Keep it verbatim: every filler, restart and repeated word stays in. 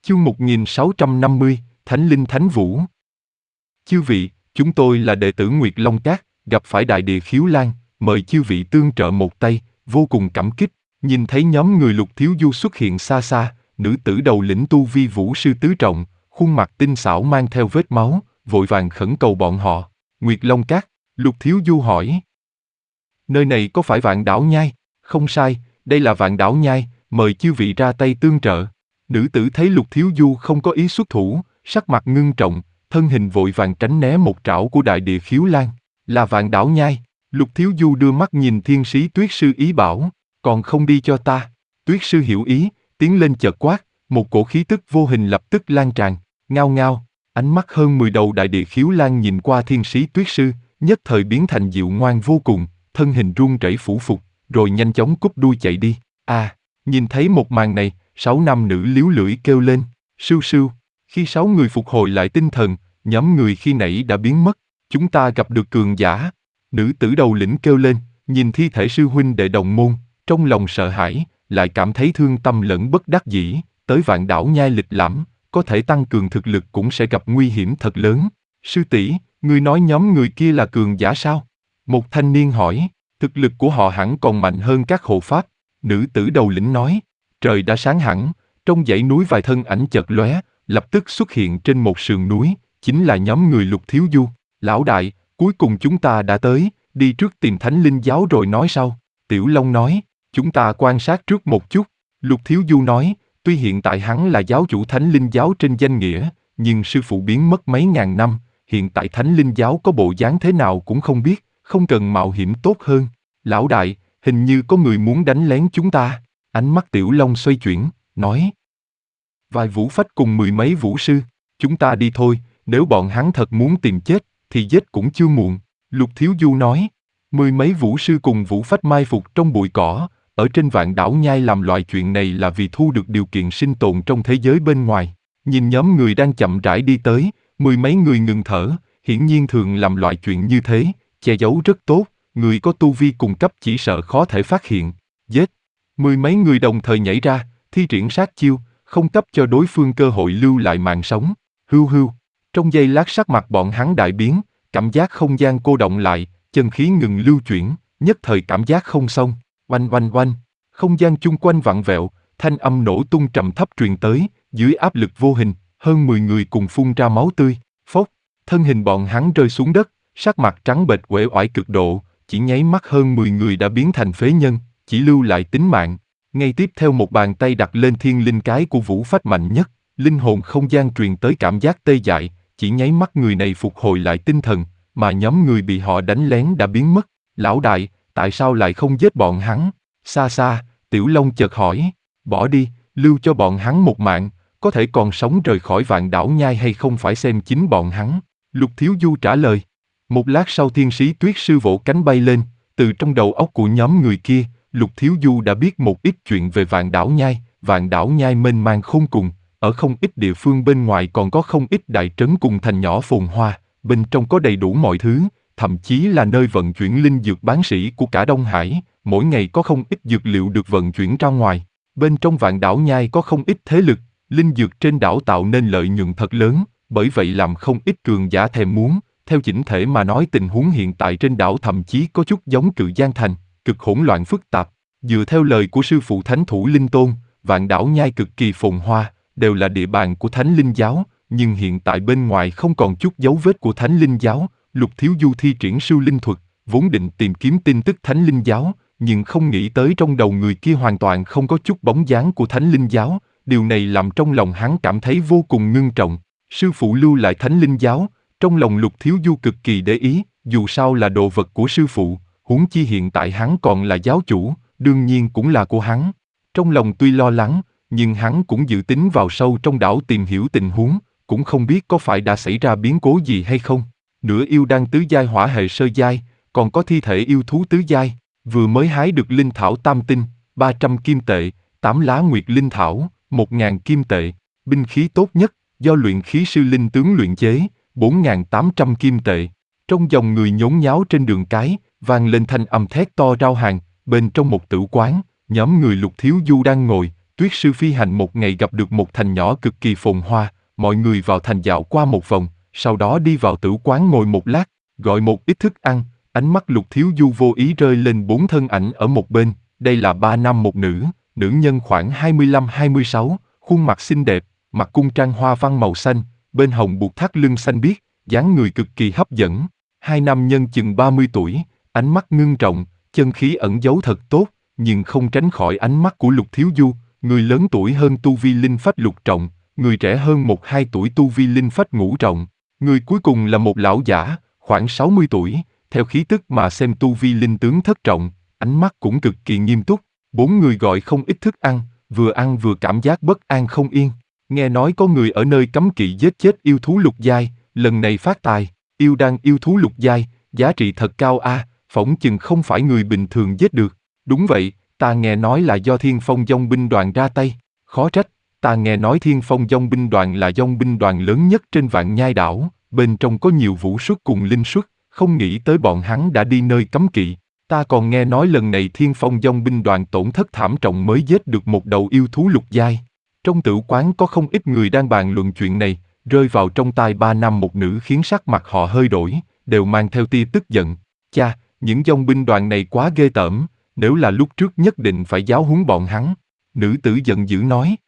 Chương một nghìn sáu trăm năm mươi, Thánh Linh Thánh Vũ. Chư vị, chúng tôi là đệ tử Nguyệt Long Các, gặp phải Đại Địa Khiếu Lan, mời chư vị tương trợ một tay, vô cùng cảm kích. Nhìn thấy nhóm người Lục Thiếu Du xuất hiện xa xa, nữ tử đầu lĩnh tu vi vũ sư tứ trọng, khuôn mặt tinh xảo mang theo vết máu, vội vàng khẩn cầu bọn họ. Nguyệt Long Các, Lục Thiếu Du hỏi. Nơi này có phải Vạn Đảo Nhai? Không sai, đây là Vạn Đảo Nhai, mời chư vị ra tay tương trợ. Nữ tử thấy Lục Thiếu Du không có ý xuất thủ, sắc mặt ngưng trọng, thân hình vội vàng tránh né một trảo của Đại Địa Khiếu Lan. Là Vạn Đảo Nhai. Lục Thiếu Du đưa mắt nhìn thiên sĩ Tuyết Sư ý bảo, còn không đi cho ta. Tuyết Sư hiểu ý, tiến lên chợt quát, một cổ khí tức vô hình lập tức lan tràn, ngao ngao. Ánh mắt hơn mười đầu Đại Địa Khiếu Lan nhìn qua thiên sĩ Tuyết Sư, nhất thời biến thành dịu ngoan vô cùng, thân hình run rẩy phủ phục, rồi nhanh chóng cúp đuôi chạy đi. À, nhìn thấy một màn này, sáu nam nữ líu lưỡi kêu lên, sưu sưu. Khi sáu người phục hồi lại tinh thần, nhóm người khi nãy đã biến mất. Chúng ta gặp được cường giả. Nữ tử đầu lĩnh kêu lên, nhìn thi thể sư huynh đệ đồng môn, trong lòng sợ hãi, lại cảm thấy thương tâm lẫn bất đắc dĩ. Tới Vạn Đảo Nhai lịch lãm, có thể tăng cường thực lực cũng sẽ gặp nguy hiểm thật lớn. Sư tỷ, ngươi nói nhóm người kia là cường giả sao? Một thanh niên hỏi. Thực lực của họ hẳn còn mạnh hơn các hộ pháp. Nữ tử đầu lĩnh nói. Trời đã sáng hẳn, trong dãy núi vài thân ảnh chợt lóe, lập tức xuất hiện trên một sườn núi, chính là nhóm người Lục Thiếu Du. Lão đại, cuối cùng chúng ta đã tới, đi trước tìm Thánh Linh Giáo rồi nói sau. Tiểu Long nói, chúng ta quan sát trước một chút. Lục Thiếu Du nói, tuy hiện tại hắn là giáo chủ Thánh Linh Giáo trên danh nghĩa, nhưng sư phụ biến mất mấy ngàn năm, hiện tại Thánh Linh Giáo có bộ dáng thế nào cũng không biết, không cần mạo hiểm tốt hơn. Lão đại, hình như có người muốn đánh lén chúng ta. Ánh mắt Tiểu Long xoay chuyển, nói. Vài vũ phách cùng mười mấy vũ sư, chúng ta đi thôi, nếu bọn hắn thật muốn tìm chết, thì giết cũng chưa muộn. Lục Thiếu Du nói. Mười mấy vũ sư cùng vũ phách mai phục trong bụi cỏ, ở trên Vạn Đảo Nhai làm loại chuyện này là vì thu được điều kiện sinh tồn trong thế giới bên ngoài. Nhìn nhóm người đang chậm rãi đi tới, mười mấy người ngừng thở, hiển nhiên thường làm loại chuyện như thế, che giấu rất tốt, người có tu vi cùng cấp chỉ sợ khó thể phát hiện. Giết! Mười mấy người đồng thời nhảy ra, thi triển sát chiêu, không cấp cho đối phương cơ hội lưu lại mạng sống. Hưu hưu! Trong giây lát sắc mặt bọn hắn đại biến, cảm giác không gian cô động lại, chân khí ngừng lưu chuyển, nhất thời cảm giác không xong. Oanh oanh oanh! Không gian chung quanh vặn vẹo, thanh âm nổ tung trầm thấp truyền tới, dưới áp lực vô hình, hơn mười người cùng phun ra máu tươi. Phốc! Thân hình bọn hắn rơi xuống đất, sắc mặt trắng bệch uể oải cực độ, chỉ nháy mắt hơn mười người đã biến thành phế nhân, chỉ lưu lại tính mạng. Ngay tiếp theo một bàn tay đặt lên thiên linh cái của vũ phách mạnh nhất, linh hồn không gian truyền tới cảm giác tê dại, chỉ nháy mắt người này phục hồi lại tinh thần, mà nhóm người bị họ đánh lén đã biến mất. Lão đại, tại sao lại không giết bọn hắn? Xa xa, Tiểu Long chợt hỏi. Bỏ đi, lưu cho bọn hắn một mạng, có thể còn sống rời khỏi Vạn Đảo Nhai hay không phải xem chính bọn hắn. Lục Thiếu Du trả lời. Một lát sau thiên sĩ Tuyết Sư vỗ cánh bay lên, từ trong đầu óc của nhóm người kia, Lục Thiếu Du đã biết một ít chuyện về Vạn Đảo Nhai. Vạn Đảo Nhai mênh mang khôn cùng, ở không ít địa phương bên ngoài còn có không ít đại trấn cùng thành nhỏ phồn hoa, bên trong có đầy đủ mọi thứ, thậm chí là nơi vận chuyển linh dược bán sỉ của cả Đông Hải, mỗi ngày có không ít dược liệu được vận chuyển ra ngoài. Bên trong Vạn Đảo Nhai có không ít thế lực, linh dược trên đảo tạo nên lợi nhuận thật lớn, bởi vậy làm không ít cường giả thèm muốn. Theo chỉnh thể mà nói tình huống hiện tại trên đảo thậm chí có chút giống Cự Giang Thành, cực hỗn loạn phức tạp. Dựa theo lời của sư phụ Thánh Thủ Linh Tôn, Vạn Đảo Nhai cực kỳ phồn hoa, đều là địa bàn của Thánh Linh Giáo, nhưng hiện tại bên ngoài không còn chút dấu vết của Thánh Linh Giáo. Lục Thiếu Du thi triển Sưu Linh Thuật, vốn định tìm kiếm tin tức Thánh Linh Giáo, nhưng không nghĩ tới trong đầu người kia hoàn toàn không có chút bóng dáng của Thánh Linh Giáo, điều này làm trong lòng hắn cảm thấy vô cùng ngưng trọng. Sư phụ lưu lại Thánh Linh Giáo, trong lòng Lục Thiếu Du cực kỳ để ý, dù sao là đồ vật của sư phụ, huống chi hiện tại hắn còn là giáo chủ, đương nhiên cũng là của hắn. Trong lòng tuy lo lắng, nhưng hắn cũng dự tính vào sâu trong đảo tìm hiểu tình huống, cũng không biết có phải đã xảy ra biến cố gì hay không. Nửa yêu đan tứ giai hỏa hệ sơ giai, còn có thi thể yêu thú tứ giai, vừa mới hái được linh thảo tam tinh, ba trăm kim tệ, tám lá nguyệt linh thảo, một ngàn kim tệ, binh khí tốt nhất, do luyện khí sư linh tướng luyện chế, bốn nghìn tám trăm kim tệ. Trong dòng người nhốn nháo trên đường cái, vang lên thanh âm thét to rao hàng, bên trong một tử quán, nhóm người Lục Thiếu Du đang ngồi, Tuyết sư phi hành một ngày gặp được một thành nhỏ cực kỳ phồn hoa, mọi người vào thành dạo qua một vòng, sau đó đi vào tử quán ngồi một lát, gọi một ít thức ăn, ánh mắt Lục Thiếu Du vô ý rơi lên bốn thân ảnh ở một bên, đây là ba nam một nữ, nữ nhân khoảng hai mươi lăm hai mươi sáu, khuôn mặt xinh đẹp, mặc cung trang hoa văn màu xanh, bên hồng buộc thắt lưng xanh biếc, dáng người cực kỳ hấp dẫn. Hai nam nhân chừng ba mươi tuổi, ánh mắt ngưng trọng, chân khí ẩn giấu thật tốt, nhưng không tránh khỏi ánh mắt của Lục Thiếu Du, người lớn tuổi hơn tu vi linh phách lục trọng, người trẻ hơn một hai tuổi tu vi linh phách ngũ trọng, người cuối cùng là một lão giả, khoảng sáu mươi tuổi, theo khí tức mà xem tu vi linh tướng thất trọng, ánh mắt cũng cực kỳ nghiêm túc. Bốn người gọi không ít thức ăn, vừa ăn vừa cảm giác bất an không yên. Nghe nói có người ở nơi cấm kỵ giết chết yêu thú lục giai, lần này phát tài, yêu đan yêu thú lục giai, giá trị thật cao a, à, phỏng chừng không phải người bình thường giết được. Đúng vậy, ta nghe nói là do Thiên Phong Dong binh đoàn ra tay, khó trách, ta nghe nói Thiên Phong Dong binh đoàn là dong binh đoàn lớn nhất trên Vạn Nhai đảo, bên trong có nhiều vũ xuất cùng linh xuất, không nghĩ tới bọn hắn đã đi nơi cấm kỵ. Ta còn nghe nói lần này Thiên Phong Dong binh đoàn tổn thất thảm trọng mới giết được một đầu yêu thú lục giai. Trong tử quán có không ít người đang bàn luận chuyện này, rơi vào trong tai ba nam một nữ khiến sắc mặt họ hơi đổi, đều mang theo tia tức giận. Cha, những dong binh đoàn này quá ghê tởm, nếu là lúc trước nhất định phải giáo huấn bọn hắn. Nữ tử giận dữ nói.